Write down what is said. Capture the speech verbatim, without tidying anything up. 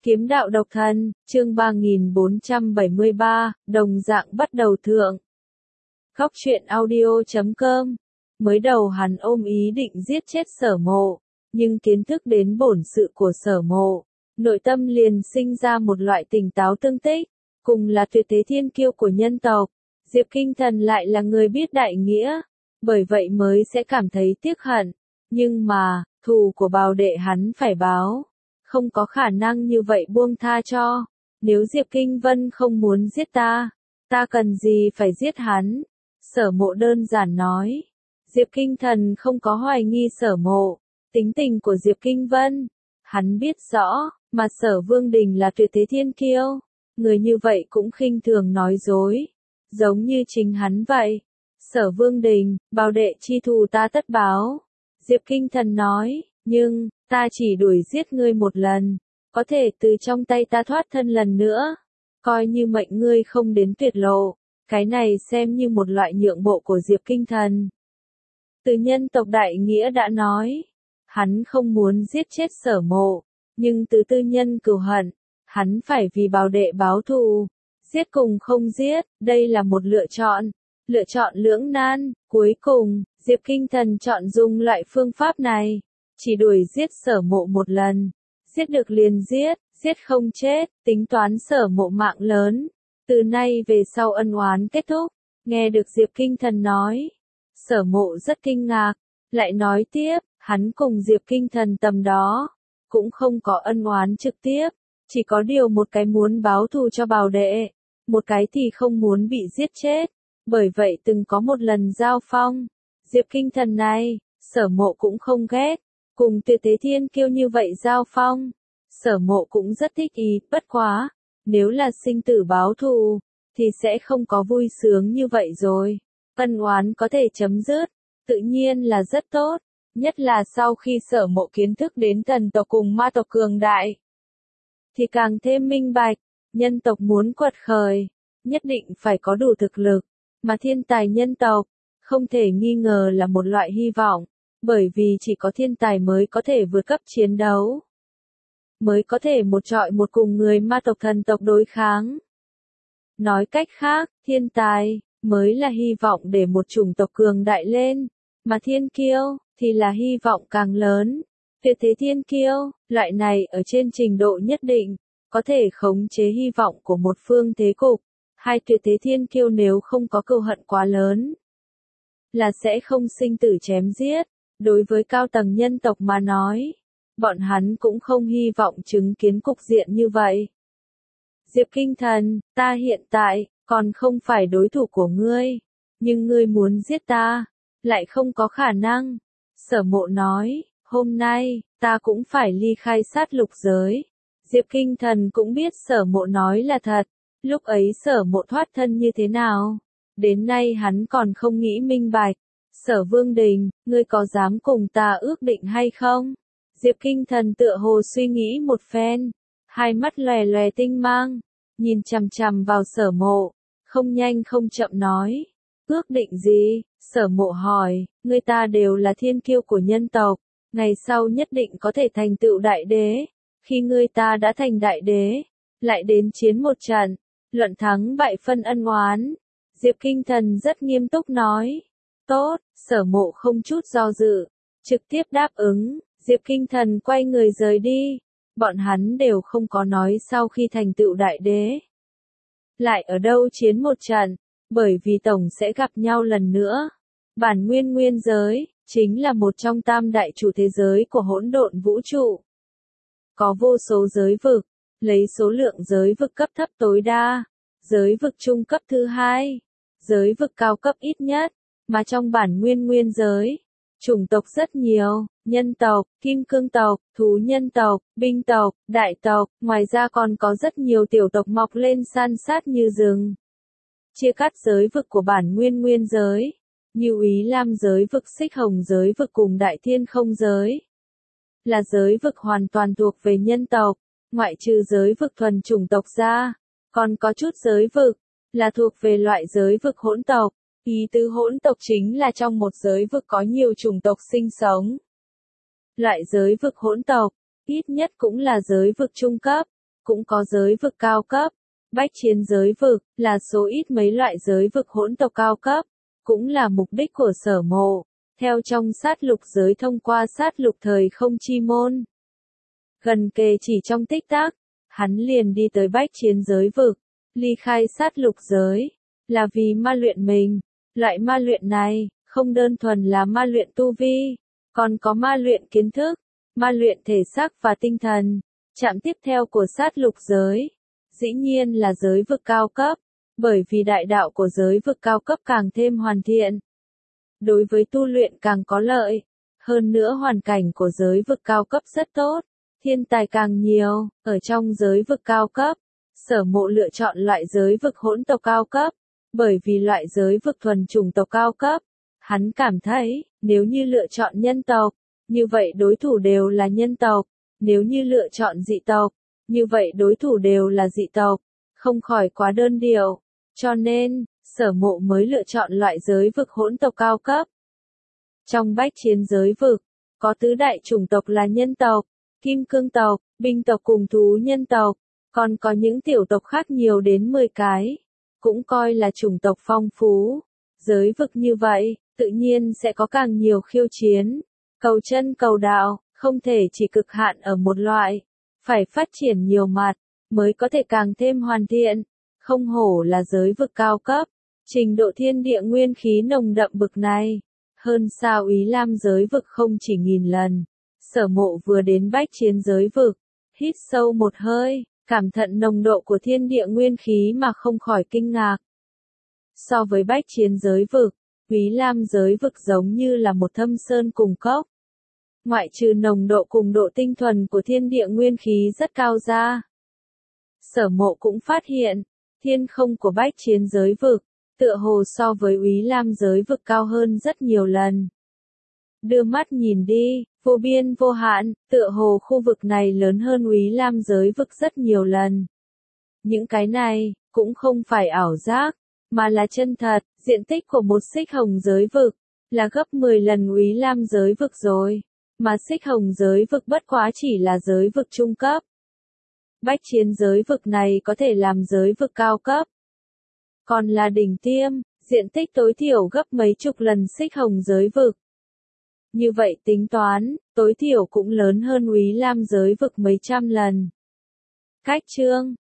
Kiếm đạo độc thân, chương ba nghìn bốn trăm bảy mươi ba, đồng dạng bắt đầu thượng. Góc truyện audio chấm com. Mới đầu hắn ôm ý định giết chết Sở Mộ, nhưng kiến thức đến bổn sự của Sở Mộ, nội tâm liền sinh ra một loại tỉnh táo tương tích, cùng là tuyệt thế thiên kiêu của nhân tộc, Diệp Kinh Thần lại là người biết đại nghĩa, bởi vậy mới sẽ cảm thấy tiếc hận, nhưng mà, thù của bào đệ hắn phải báo. Không có khả năng như vậy buông tha cho. Nếu Diệp Kinh Vân không muốn giết ta, ta cần gì phải giết hắn? Sở Mộ đơn giản nói. Diệp Kinh Thần không có hoài nghi Sở Mộ, tính tình của Diệp Kinh Vân. Hắn biết rõ, mà Sở Vương Đình là tuyệt thế thiên kiêu. Người như vậy cũng khinh thường nói dối. Giống như chính hắn vậy. Sở Vương Đình, bào đệ chi thù ta tất báo. Diệp Kinh Thần nói, nhưng, ta chỉ đuổi giết ngươi một lần, có thể từ trong tay ta thoát thân lần nữa, coi như mệnh ngươi không đến tuyệt lộ, cái này xem như một loại nhượng bộ của Diệp Kinh Thần. Từ nhân tộc đại nghĩa đã nói, hắn không muốn giết chết Sở Mộ, nhưng từ tư nhân cừu hận, hắn phải vì bào đệ báo thù, giết cùng không giết, đây là một lựa chọn, lựa chọn lưỡng nan, cuối cùng, Diệp Kinh Thần chọn dùng loại phương pháp này. Chỉ đuổi giết Sở Mộ một lần, giết được liền giết, giết không chết, tính toán Sở Mộ mạng lớn. Từ nay về sau ân oán kết thúc, nghe được Diệp Kinh Thần nói. Sở Mộ rất kinh ngạc, lại nói tiếp, hắn cùng Diệp Kinh Thần tầm đó, cũng không có ân oán trực tiếp, chỉ có điều một cái muốn báo thù cho bào đệ, một cái thì không muốn bị giết chết, bởi vậy từng có một lần giao phong. Diệp Kinh Thần này, Sở Mộ cũng không ghét. Cùng tuyệt thế thiên kiêu như vậy giao phong, Sở Mộ cũng rất thích ý, bất quá, nếu là sinh tử báo thù, thì sẽ không có vui sướng như vậy rồi. Ân oán có thể chấm dứt, tự nhiên là rất tốt, nhất là sau khi Sở Mộ kiến thức đến thần tộc cùng ma tộc cường đại, thì càng thêm minh bạch, nhân tộc muốn quật khởi, nhất định phải có đủ thực lực, mà thiên tài nhân tộc, không thể nghi ngờ là một loại hy vọng. Bởi vì chỉ có thiên tài mới có thể vượt cấp chiến đấu, mới có thể một trọi một cùng người ma tộc thần tộc đối kháng. Nói cách khác, thiên tài mới là hy vọng để một chủng tộc cường đại lên, mà thiên kiêu thì là hy vọng càng lớn. Tuyệt thế thiên kiêu, loại này ở trên trình độ nhất định, có thể khống chế hy vọng của một phương thế cục. Hai tuyệt thế thiên kiêu nếu không có cừu hận quá lớn, là sẽ không sinh tử chém giết. Đối với cao tầng nhân tộc mà nói, bọn hắn cũng không hy vọng chứng kiến cục diện như vậy. Diệp Kinh Thần, ta hiện tại, còn không phải đối thủ của ngươi, nhưng ngươi muốn giết ta, lại không có khả năng. Sở Mộ nói, hôm nay, ta cũng phải ly khai sát lục giới. Diệp Kinh Thần cũng biết Sở Mộ nói là thật, lúc ấy Sở Mộ thoát thân như thế nào, đến nay hắn còn không nghĩ minh bạch. Sở Vương Đình, ngươi có dám cùng ta ước định hay không? Diệp Kinh Thần tựa hồ suy nghĩ một phen, hai mắt lòe lòe tinh mang, nhìn chằm chằm vào Sở Mộ, không nhanh không chậm nói. Ước định gì? Sở Mộ hỏi, ngươi ta đều là thiên kiêu của nhân tộc, ngày sau nhất định có thể thành tựu đại đế, khi ngươi ta đã thành đại đế, lại đến chiến một trận, luận thắng bại phân ân oán. Diệp Kinh Thần rất nghiêm túc nói. Tốt, Sở Mộ không chút do dự, trực tiếp đáp ứng. Diệp Kinh Thần quay người rời đi, bọn hắn đều không có nói sau khi thành tựu đại đế lại ở đâu chiến một trận, bởi vì tổng sẽ gặp nhau lần nữa. Bản nguyên nguyên giới, chính là một trong tam đại chủ thế giới của hỗn độn vũ trụ. Có vô số giới vực, lấy số lượng giới vực cấp thấp tối đa, giới vực trung cấp thứ hai, giới vực cao cấp ít nhất. Mà trong bản nguyên nguyên giới, chủng tộc rất nhiều, nhân tộc, kim cương tộc, thú nhân tộc, binh tộc, đại tộc, ngoài ra còn có rất nhiều tiểu tộc mọc lên san sát như rừng. Chia cắt giới vực của bản nguyên nguyên giới, như Ý Lam giới vực, Xích Hồng giới vực cùng Đại Thiên Không giới, là giới vực hoàn toàn thuộc về nhân tộc, ngoại trừ giới vực thuần chủng tộc ra, còn có chút giới vực, là thuộc về loại giới vực hỗn tộc. Ý tứ hỗn tộc chính là trong một giới vực có nhiều chủng tộc sinh sống. Loại giới vực hỗn tộc, ít nhất cũng là giới vực trung cấp, cũng có giới vực cao cấp. Bách chiến giới vực, là số ít mấy loại giới vực hỗn tộc cao cấp, cũng là mục đích của Sở Mộ, theo trong sát lục giới thông qua sát lục thời không chi môn. Gần kề chỉ trong tích tắc, hắn liền đi tới bách chiến giới vực, ly khai sát lục giới, là vì ma luyện mình. Loại ma luyện này, không đơn thuần là ma luyện tu vi, còn có ma luyện kiến thức, ma luyện thể xác và tinh thần. Trạm tiếp theo của sát lục giới, dĩ nhiên là giới vực cao cấp, bởi vì đại đạo của giới vực cao cấp càng thêm hoàn thiện. Đối với tu luyện càng có lợi, hơn nữa hoàn cảnh của giới vực cao cấp rất tốt, thiên tài càng nhiều, ở trong giới vực cao cấp. Sở Mộ lựa chọn loại giới vực hỗn tộc cao cấp, bởi vì loại giới vực thuần chủng tộc cao cấp, hắn cảm thấy, nếu như lựa chọn nhân tộc, như vậy đối thủ đều là nhân tộc, nếu như lựa chọn dị tộc, như vậy đối thủ đều là dị tộc, không khỏi quá đơn điệu, cho nên, Sở Mộ mới lựa chọn loại giới vực hỗn tộc cao cấp. Trong bách chiến giới vực, có tứ đại chủng tộc là nhân tộc, kim cương tộc, binh tộc cùng thú nhân tộc, còn có những tiểu tộc khác nhiều đến mười cái, cũng coi là chủng tộc phong phú. Giới vực như vậy, tự nhiên sẽ có càng nhiều khiêu chiến, cầu chân cầu đạo, không thể chỉ cực hạn ở một loại, phải phát triển nhiều mặt, mới có thể càng thêm hoàn thiện. Không hổ là giới vực cao cấp, trình độ thiên địa nguyên khí nồng đậm bực này, hơn xa Úy Lam giới vực không chỉ nghìn lần. Sở Mộ vừa đến bách chiến giới vực, hít sâu một hơi, cảm thận nồng độ của thiên địa nguyên khí mà không khỏi kinh ngạc. So với bách chiến giới vực, Úy Lam giới vực giống như là một thâm sơn cùng cốc. Ngoại trừ nồng độ cùng độ tinh thuần của thiên địa nguyên khí rất cao ra, Sở Mộ cũng phát hiện, thiên không của bách chiến giới vực, tựa hồ so với Úy Lam giới vực cao hơn rất nhiều lần. Đưa mắt nhìn đi, vô biên vô hạn, tựa hồ khu vực này lớn hơn Úy Lam giới vực rất nhiều lần. Những cái này, cũng không phải ảo giác, mà là chân thật. Diện tích của một xích hồng giới vực, là gấp mười lần Úy Lam giới vực rồi, mà xích hồng giới vực bất quá chỉ là giới vực trung cấp. Bách chiến giới vực này có thể làm giới vực cao cấp, còn là đỉnh tiêm, diện tích tối thiểu gấp mấy chục lần xích hồng giới vực. Như vậy tính toán, tối thiểu cũng lớn hơn Úy Lam giới vực mấy trăm lần. Cách chương